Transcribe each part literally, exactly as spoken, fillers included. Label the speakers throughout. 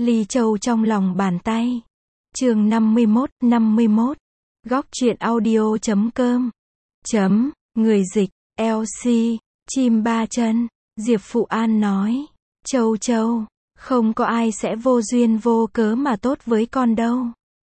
Speaker 1: Ly Châu trong lòng bàn tay. Chương năm mươi mốt, năm mươi mốt. Góc truyện audio chấm com. Chấm, người dịch, lờ xê, chim ba chân. Diệp Phụ An nói. Châu Châu, không có ai sẽ vô duyên vô cớ mà tốt với con đâu.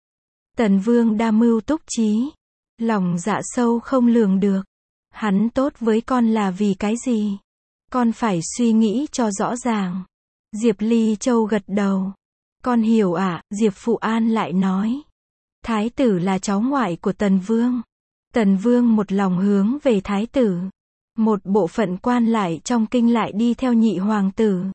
Speaker 1: Tần Vương đa mưu túc trí. Lòng dạ sâu không lường được. Hắn tốt với con là vì cái gì? Con phải suy nghĩ cho rõ ràng. Diệp Ly Châu gật đầu. Con hiểu ạ, à, Diệp Phụ An lại nói. Thái tử là cháu ngoại của Tần Vương. Tần Vương một lòng hướng về Thái tử. Một bộ phận quan lại trong kinh lại đi theo nhị hoàng tử.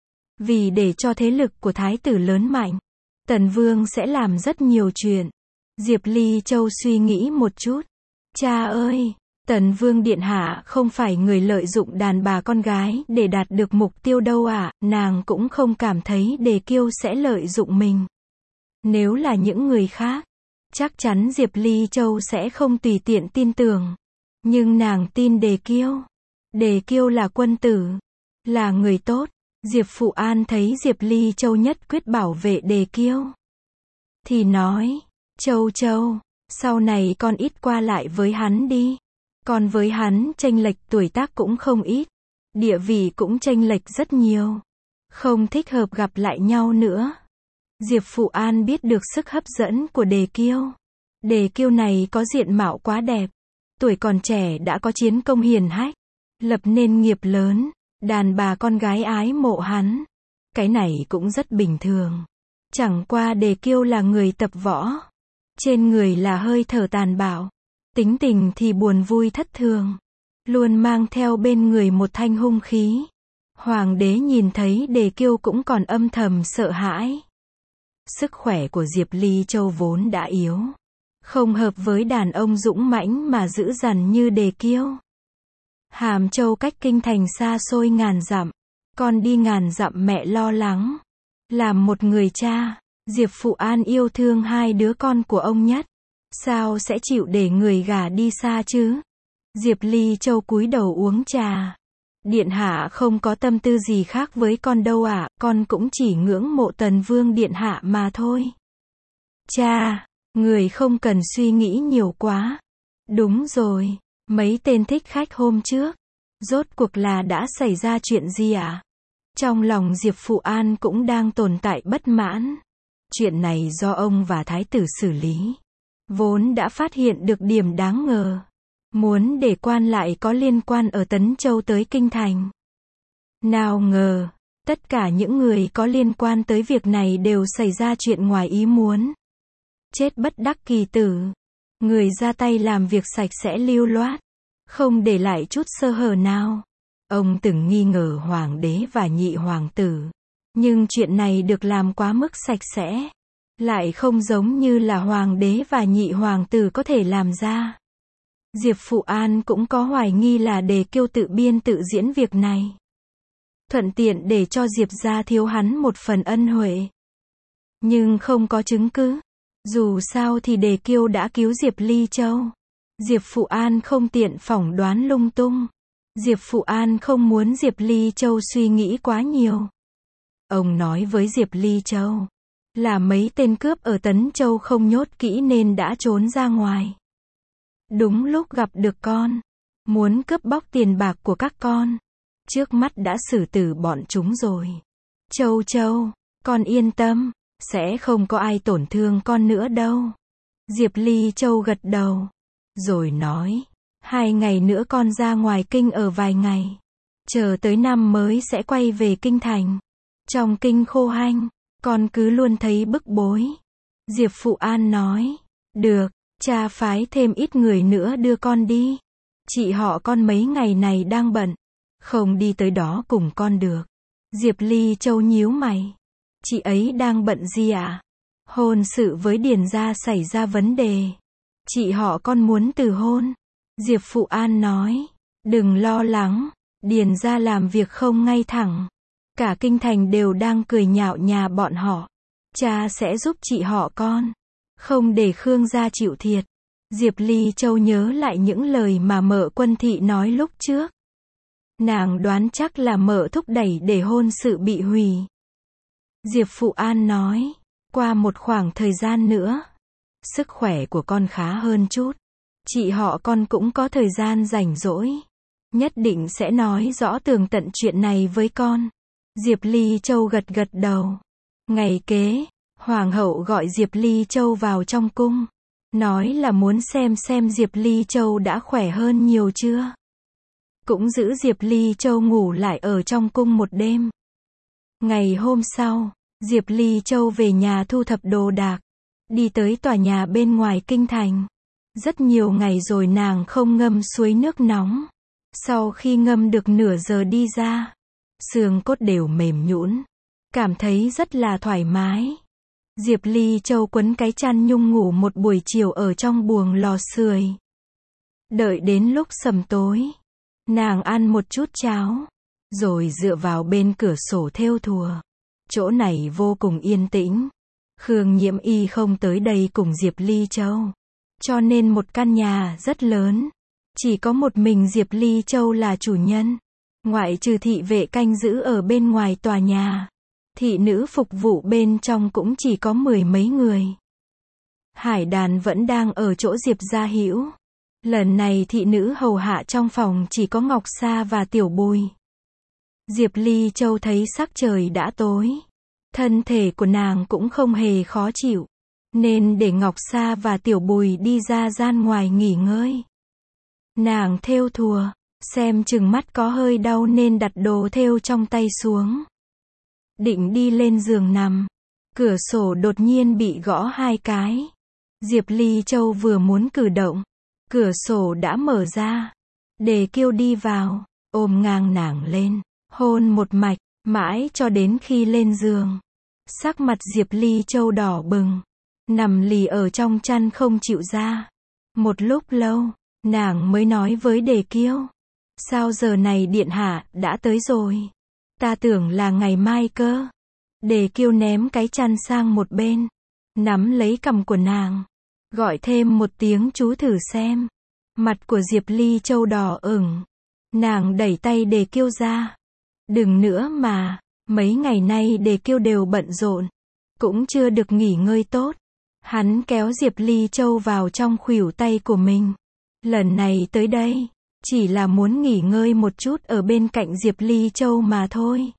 Speaker 1: Vì để cho thế lực của Thái tử lớn mạnh, Tần Vương sẽ làm rất nhiều chuyện. Diệp Ly Châu suy nghĩ một chút. Cha ơi! Tần Vương Điện Hạ không phải người lợi dụng đàn bà con gái để đạt được mục tiêu đâu ạ, à, nàng cũng không cảm thấy Đề Kiêu sẽ lợi dụng mình. Nếu là những người khác, chắc chắn Diệp Ly Châu sẽ không tùy tiện tin tưởng. Nhưng nàng tin Đề Kiêu. Đề Kiêu là quân tử, là người tốt. Diệp Phụ An thấy Diệp Ly Châu nhất quyết bảo vệ Đề Kiêu, thì nói, Châu Châu, sau này con ít qua lại với hắn đi. Còn với hắn chênh lệch tuổi tác cũng không ít, địa vị cũng chênh lệch rất nhiều. Không thích hợp gặp lại nhau nữa. Diệp Phụ An biết được sức hấp dẫn của Đề Kiêu. Đề Kiêu này có diện mạo quá đẹp, tuổi còn trẻ đã có chiến công hiển hách, lập nên nghiệp lớn, đàn bà con gái ái mộ hắn. Cái này cũng rất bình thường. Chẳng qua Đề Kiêu là người tập võ, trên người là hơi thở tàn bạo. Tính tình thì buồn vui thất thường, luôn mang theo bên người một thanh hung khí. Hoàng đế nhìn thấy Đề Kiêu cũng còn âm thầm sợ hãi. Sức khỏe của Diệp Ly Châu vốn đã yếu, không hợp với đàn ông dũng mãnh mà dữ dằn như Đề Kiêu. Hàm Châu cách kinh thành xa xôi ngàn dặm, con đi ngàn dặm mẹ lo lắng. Làm một người cha, Diệp Phụ An yêu thương hai đứa con của ông nhất. Sao sẽ chịu để người gả đi xa chứ? Diệp Ly Châu cúi đầu uống trà. Điện hạ không có tâm tư gì khác với con đâu ạ, à, con cũng chỉ ngưỡng mộ Tần Vương Điện hạ mà thôi. Cha, người không cần suy nghĩ nhiều quá. Đúng rồi, mấy tên thích khách hôm trước, rốt cuộc là đã xảy ra chuyện gì ạ? À? Trong lòng Diệp Phụ An cũng đang tồn tại bất mãn. Chuyện này do ông và Thái tử xử lý. Vốn đã phát hiện được điểm đáng ngờ, muốn để quan lại có liên quan ở Tấn Châu tới kinh thành. Nào ngờ, tất cả những người có liên quan tới việc này đều xảy ra chuyện ngoài ý muốn. Chết bất đắc kỳ tử. Người ra tay làm việc sạch sẽ lưu loát, không để lại chút sơ hở nào. Ông từng nghi ngờ hoàng đế và nhị hoàng tử, nhưng chuyện này được làm quá mức sạch sẽ. Lại không giống như là hoàng đế và nhị hoàng tử có thể làm ra. Diệp Phụ An cũng có hoài nghi là Đề Kiêu tự biên tự diễn việc này, thuận tiện để cho Diệp gia thiếu hắn một phần ân huệ. Nhưng không có chứng cứ. Dù sao thì Đề Kiêu đã cứu Diệp Ly Châu. Diệp Phụ An không tiện phỏng đoán lung tung. Diệp Phụ An không muốn Diệp Ly Châu suy nghĩ quá nhiều. Ông nói với Diệp Ly Châu là mấy tên cướp ở Tấn Châu không nhốt kỹ nên đã trốn ra ngoài. Đúng lúc gặp được con, muốn cướp bóc tiền bạc của các con. Trước mắt đã xử tử bọn chúng rồi. Châu Châu, con yên tâm, sẽ không có ai tổn thương con nữa đâu. Diệp Ly Châu gật đầu, rồi nói, hai ngày nữa con ra ngoài kinh ở vài ngày. Chờ tới năm mới sẽ quay về kinh thành. Trong kinh khô hanh, con cứ luôn thấy bức bối. Diệp Phụ An nói, được, cha phái thêm ít người nữa đưa con đi. Chị họ con mấy ngày này đang bận, không đi tới đó cùng con được. Diệp Ly Châu nhíu mày. Chị ấy đang bận gì ạ? À? Hôn sự với Điền gia xảy ra vấn đề. Chị họ con muốn từ hôn. Diệp Phụ An nói, đừng lo lắng, Điền gia làm việc không ngay thẳng. Cả kinh thành đều đang cười nhạo nhà bọn họ. Cha sẽ giúp chị họ con, không để Khương gia chịu thiệt. Diệp Ly Châu nhớ lại những lời mà Mợ Quân Thị nói lúc trước. Nàng đoán chắc là Mợ thúc đẩy để hôn sự bị hủy. Diệp Phụ An nói, qua một khoảng thời gian nữa, sức khỏe của con khá hơn chút. Chị họ con cũng có thời gian rảnh rỗi. Nhất định sẽ nói rõ tường tận chuyện này với con. Diệp Ly Châu gật gật đầu. Ngày kế, Hoàng hậu gọi Diệp Ly Châu vào trong cung. Nói là muốn xem xem Diệp Ly Châu đã khỏe hơn nhiều chưa. Cũng giữ Diệp Ly Châu ngủ lại ở trong cung một đêm. Ngày hôm sau, Diệp Ly Châu về nhà thu thập đồ đạc. Đi tới tòa nhà bên ngoài kinh thành. Rất nhiều ngày rồi nàng không ngâm suối nước nóng. Sau khi ngâm được nửa giờ đi ra, xương cốt đều mềm nhũn, cảm thấy rất là thoải mái. Diệp Ly Châu quấn cái chăn nhung ngủ một buổi chiều ở trong buồng lò sưởi. Đợi đến lúc sầm tối, nàng ăn một chút cháo, rồi dựa vào bên cửa sổ thêu thùa. Chỗ này vô cùng yên tĩnh. Khương Nhiễm Y không tới đây cùng Diệp Ly Châu, cho nên một căn nhà rất lớn. Chỉ có một mình Diệp Ly Châu là chủ nhân. Ngoại trừ thị vệ canh giữ ở bên ngoài tòa nhà, thị nữ phục vụ bên trong cũng chỉ có mười mấy người. Hải Đàn vẫn đang ở chỗ Diệp Gia Hữu. Lần này thị nữ hầu hạ trong phòng chỉ có Ngọc Sa và Tiểu Bùi. Diệp Ly Châu thấy sắc trời đã tối. Thân thể của nàng cũng không hề khó chịu, nên để Ngọc Sa và Tiểu Bùi đi ra gian ngoài nghỉ ngơi. Nàng thêu thùa, xem chừng mắt có hơi đau nên đặt đồ thêu trong tay xuống. Định đi lên giường nằm, cửa sổ đột nhiên bị gõ hai cái. Diệp Ly Châu vừa muốn cử động, cửa sổ đã mở ra. Đề Kiêu đi vào, ôm ngang nàng lên, hôn một mạch, mãi cho đến khi lên giường. Sắc mặt Diệp Ly Châu đỏ bừng, nằm lì ở trong chăn không chịu ra. Một lúc lâu, nàng mới nói với Đề Kiêu, sao giờ này điện hạ đã tới rồi? Ta tưởng là ngày mai cơ. Đề Kiêu ném cái chăn sang một bên, nắm lấy cằm của nàng, gọi thêm một tiếng chú thử xem. Mặt của Diệp Ly Châu đỏ ửng, nàng đẩy tay Đề Kiêu ra. Đừng nữa mà, mấy ngày nay Đề Kiêu đều bận rộn, cũng chưa được nghỉ ngơi tốt. Hắn kéo Diệp Ly Châu vào trong khuỷu tay của mình. Lần này tới đây, chỉ là muốn nghỉ ngơi một chút ở bên cạnh Diệp Ly Châu mà thôi.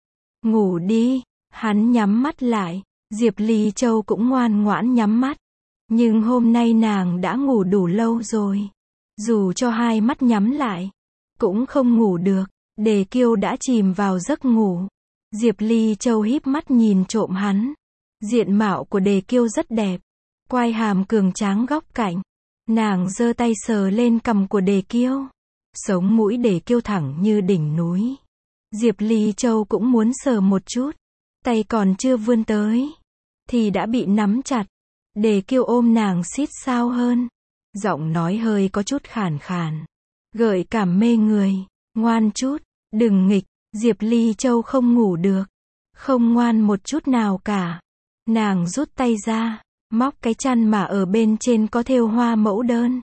Speaker 1: Ngủ đi, hắn nhắm mắt lại, Diệp Ly Châu cũng ngoan ngoãn nhắm mắt. Nhưng hôm nay nàng đã ngủ đủ lâu rồi. Dù cho hai mắt nhắm lại, cũng không ngủ được. Đề Kiêu đã chìm vào giấc ngủ. Diệp Ly Châu híp mắt nhìn trộm hắn. Diện mạo của Đề Kiêu rất đẹp, quai hàm cường tráng góc cạnh. Nàng giơ tay sờ lên cằm của Đề Kiêu. Sống mũi Đề Kiêu thẳng như đỉnh núi. Diệp Ly Châu cũng muốn sờ một chút, tay còn chưa vươn tới, thì đã bị nắm chặt. Đề Kiêu ôm nàng xít sao hơn, giọng nói hơi có chút khàn khàn, gợi cảm mê người. Ngoan chút, đừng nghịch. Diệp Ly Châu không ngủ được, không ngoan một chút nào cả. Nàng rút tay ra, móc cái chăn mà ở bên trên có thêu hoa mẫu đơn.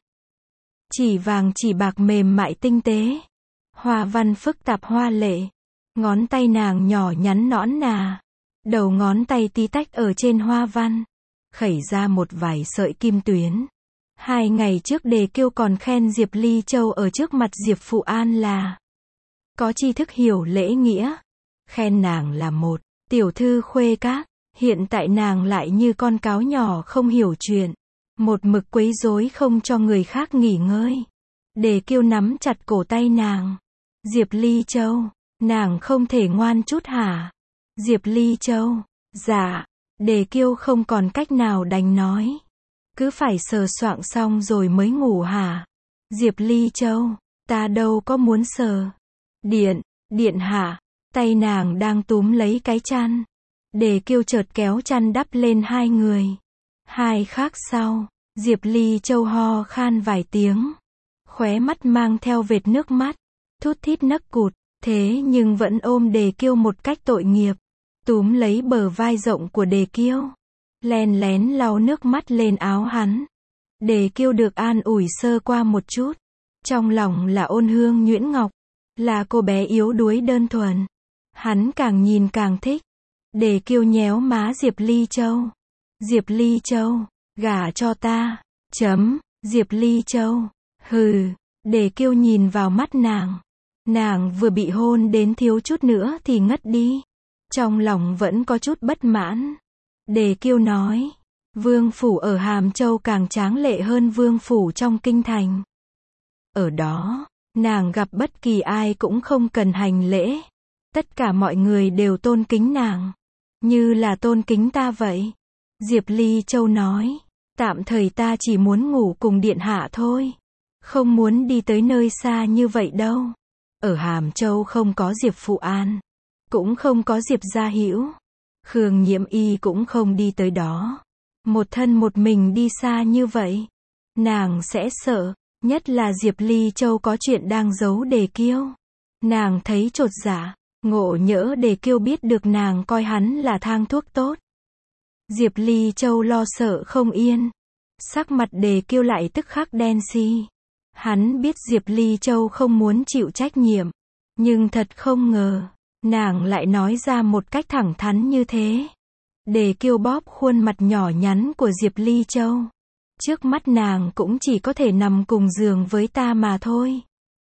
Speaker 1: Chỉ vàng chỉ bạc mềm mại tinh tế, hoa văn phức tạp hoa lệ. Ngón tay nàng nhỏ nhắn nõn nà, đầu ngón tay tí tách ở trên hoa văn, khẩy ra một vài sợi kim tuyến. Hai ngày trước Đề Kiêu còn khen Diệp Ly Châu ở trước mặt Diệp Phụ An là có tri thức hiểu lễ nghĩa, khen nàng là một tiểu thư khuê các. Hiện tại nàng lại như con cáo nhỏ không hiểu chuyện, một mực quấy rối không cho người khác nghỉ ngơi. Đề Kiêu nắm chặt cổ tay nàng. Diệp Ly Châu, nàng không thể ngoan chút hả? Diệp Ly Châu, dạ. Đề Kiêu không còn cách nào đành nói, cứ phải sờ soạng xong rồi mới ngủ hả? Diệp Ly Châu, ta đâu có muốn sờ. Điện, điện hạ. Tay nàng đang túm lấy cái chăn. Đề Kiêu chợt kéo chăn đắp lên hai người. Hai khắc sau, Diệp Ly Châu ho khan vài tiếng, khóe mắt mang theo vệt nước mắt, thút thít nấc cụt, thế nhưng vẫn ôm Đề Kiêu một cách tội nghiệp, túm lấy bờ vai rộng của Đề Kiêu, len lén lau nước mắt lên áo hắn. Đề Kiêu được an ủi sơ qua một chút, trong lòng là ôn hương nhuyễn ngọc, là cô bé yếu đuối đơn thuần. Hắn càng nhìn càng thích. Đề Kiêu nhéo má Diệp Ly Châu. Diệp Ly Châu, gả cho ta. Chấm, Diệp Ly Châu. Hừ, Đề Kiêu nhìn vào mắt nàng. Nàng vừa bị hôn đến thiếu chút nữa thì ngất đi. Trong lòng vẫn có chút bất mãn. Đề Kiêu nói, vương phủ ở Hàm Châu càng tráng lệ hơn vương phủ trong kinh thành. Ở đó, nàng gặp bất kỳ ai cũng không cần hành lễ. Tất cả mọi người đều tôn kính nàng. Như là tôn kính ta vậy. Diệp Ly Châu nói, tạm thời ta chỉ muốn ngủ cùng điện hạ thôi. Không muốn đi tới nơi xa như vậy đâu. Ở Hàm Châu không có Diệp Phụ An. Cũng không có Diệp Gia Hữu. Khương Nhiễm Y cũng không đi tới đó. Một thân một mình đi xa như vậy. Nàng sẽ sợ. Nhất là Diệp Ly Châu có chuyện đang giấu Đề Kiêu. Nàng thấy chột dạ. Ngộ nhỡ Đề Kiêu biết được nàng coi hắn là thang thuốc tốt. Diệp Ly Châu lo sợ không yên. Sắc mặt Đề Kiêu lại tức khắc đen xi. Hắn biết Diệp Ly Châu không muốn chịu trách nhiệm. Nhưng thật không ngờ. Nàng lại nói ra một cách thẳng thắn như thế. Đề Kiêu bóp khuôn mặt nhỏ nhắn của Diệp Ly Châu. Trước mắt nàng cũng chỉ có thể nằm cùng giường với ta mà thôi.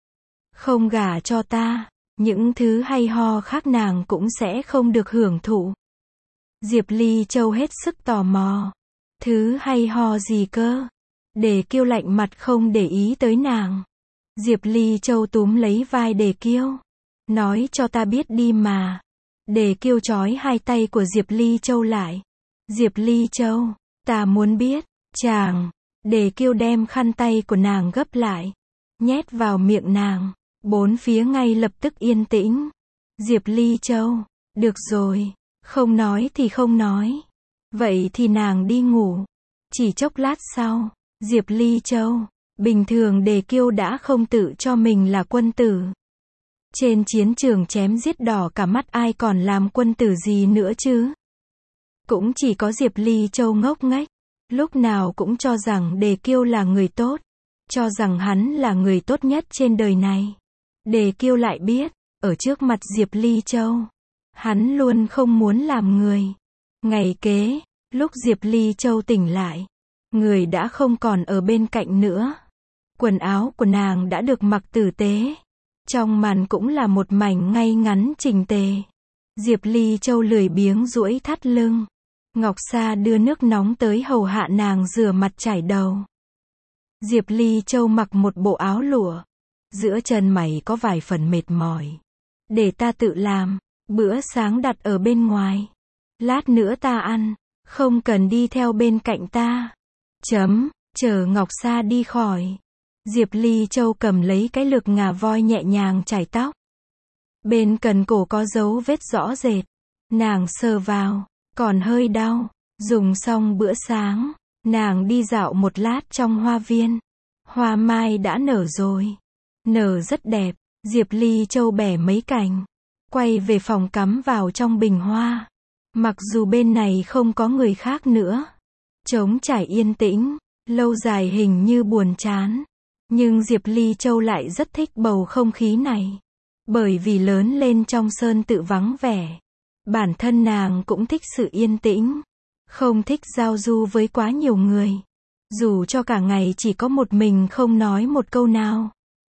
Speaker 1: Không gả cho ta, những thứ hay ho khác nàng cũng sẽ không được hưởng thụ. Diệp Ly Châu hết sức tò mò. Thứ hay ho gì cơ? Đề Kiêu lạnh mặt không để ý tới nàng. Diệp Ly Châu túm lấy vai Đề Kiêu. Nói cho ta biết đi mà. Đề Kiêu trói hai tay của Diệp Ly Châu lại. Diệp Ly Châu, ta muốn biết. Chàng, Đề Kiêu đem khăn tay của nàng gấp lại. Nhét vào miệng nàng. Bốn phía ngay lập tức yên tĩnh. Diệp Ly Châu, được rồi, không nói thì không nói. Vậy thì nàng đi ngủ. Chỉ chốc lát sau, Diệp Ly Châu, bình thường Đề Kiêu đã không tự cho mình là quân tử. Trên chiến trường chém giết đỏ cả mắt ai còn làm quân tử gì nữa chứ. Cũng chỉ có Diệp Ly Châu ngốc nghếch. Lúc nào cũng cho rằng Đề Kiêu là người tốt. Cho rằng hắn là người tốt nhất trên đời này. Đề Kiêu lại biết, ở trước mặt Diệp Ly Châu, hắn luôn không muốn làm người. Ngày kế, lúc Diệp Ly Châu tỉnh lại, người đã không còn ở bên cạnh nữa. Quần áo của nàng đã được mặc tử tế. Trong màn cũng là một mảnh ngay ngắn chỉnh tề. Diệp Ly Châu lười biếng duỗi thắt lưng. Ngọc Sa đưa nước nóng tới hầu hạ nàng rửa mặt chải đầu. Diệp Ly Châu mặc một bộ áo lụa. Giữa chân mày có vài phần mệt mỏi. Để ta tự làm. Bữa sáng đặt ở bên ngoài. Lát nữa ta ăn. Không cần đi theo bên cạnh ta. Chấm, chờ Ngọc Sa đi khỏi. Diệp Ly Châu cầm lấy cái lược ngà voi nhẹ nhàng chải tóc. Bên cần cổ có dấu vết rõ rệt. Nàng sờ vào. Còn hơi đau. Dùng xong bữa sáng. Nàng đi dạo một lát trong hoa viên. Hoa mai đã nở rồi. Nở rất đẹp. Diệp Ly Châu bẻ mấy cành. Quay về phòng cắm vào trong bình hoa. Mặc dù bên này không có người khác nữa. Trống trải yên tĩnh. Lâu dài hình như buồn chán. Nhưng Diệp Ly Châu lại rất thích bầu không khí này. Bởi vì lớn lên trong sơn tự vắng vẻ. Bản thân nàng cũng thích sự yên tĩnh. Không thích giao du với quá nhiều người. Dù cho cả ngày chỉ có một mình không nói một câu nào.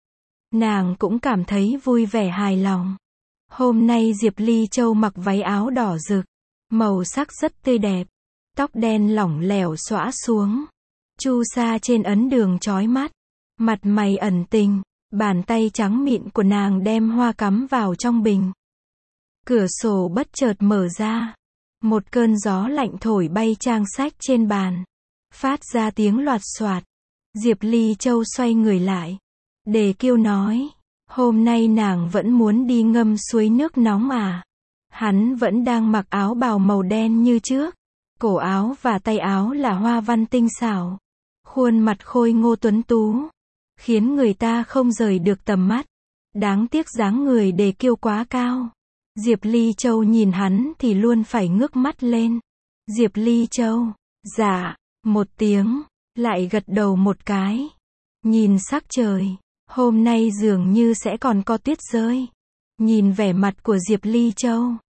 Speaker 1: Nàng cũng cảm thấy vui vẻ hài lòng. Hôm nay Diệp Ly Châu mặc váy áo đỏ rực. Màu sắc rất tươi đẹp. Tóc đen lỏng lẻo xõa xuống. Chu sa trên ấn đường chói mắt. Mặt mày ẩn tình. Bàn tay trắng mịn của nàng đem hoa cắm vào trong bình. Cửa sổ bất chợt mở ra. Một cơn gió lạnh thổi bay trang sách trên bàn. Phát ra tiếng loạt soạt. Diệp Ly Châu xoay người lại. Đề Kiêu nói. Hôm nay nàng vẫn muốn đi ngâm suối nước nóng à. Hắn vẫn đang mặc áo bào màu đen như trước. Cổ áo và tay áo là hoa văn tinh xảo. Khuôn mặt khôi ngô tuấn tú. Khiến người ta không rời được tầm mắt. Đáng tiếc dáng người Đề Kiêu quá cao. Diệp Ly Châu nhìn hắn thì luôn phải ngước mắt lên. Diệp Ly Châu. Dạ. Một tiếng. Lại gật đầu một cái. Nhìn sắc trời. Hôm nay dường như sẽ còn có tuyết rơi. Nhìn vẻ mặt của Diệp Ly Châu.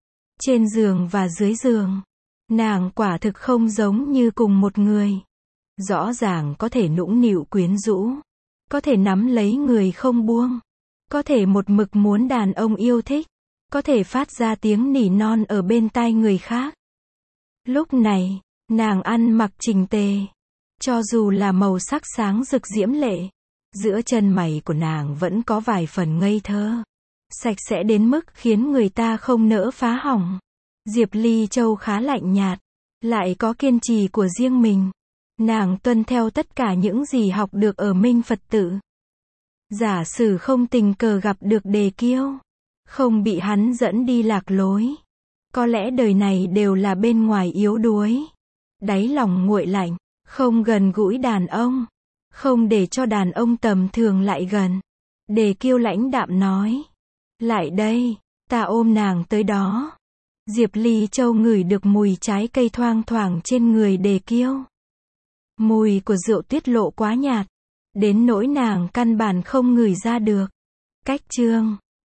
Speaker 1: trên giường và dưới giường. Nàng quả thực không giống như cùng một người. Rõ ràng có thể nũng nịu quyến rũ, có thể nắm lấy người không buông, có thể một mực muốn đàn ông yêu thích, có thể phát ra tiếng nỉ non ở bên tai người khác. Lúc này, nàng ăn mặc chỉnh tề, cho dù là màu sắc sáng rực diễm lệ, giữa chân mày của nàng vẫn có vài phần ngây thơ, sạch sẽ đến mức khiến người ta không nỡ phá hỏng. Diệp Ly Châu khá lạnh nhạt, lại có kiên trì của riêng mình. Nàng tuân theo tất cả những gì học được ở Minh Phật Tự. Giả sử không tình cờ gặp được Đề Kiêu, không bị hắn dẫn đi lạc lối, có lẽ đời này đều là bên ngoài yếu đuối, đáy lòng nguội lạnh, không gần gũi đàn ông, không để cho đàn ông tầm thường lại gần. Đề Kiêu lãnh đạm nói, lại đây, ta ôm nàng tới đó. Diệp Ly Châu ngửi được mùi trái cây thoang thoảng trên người Đề Kiêu. Mùi của rượu tiết lộ quá nhạt, đến nỗi nàng căn bản không ngửi ra được. Cách chương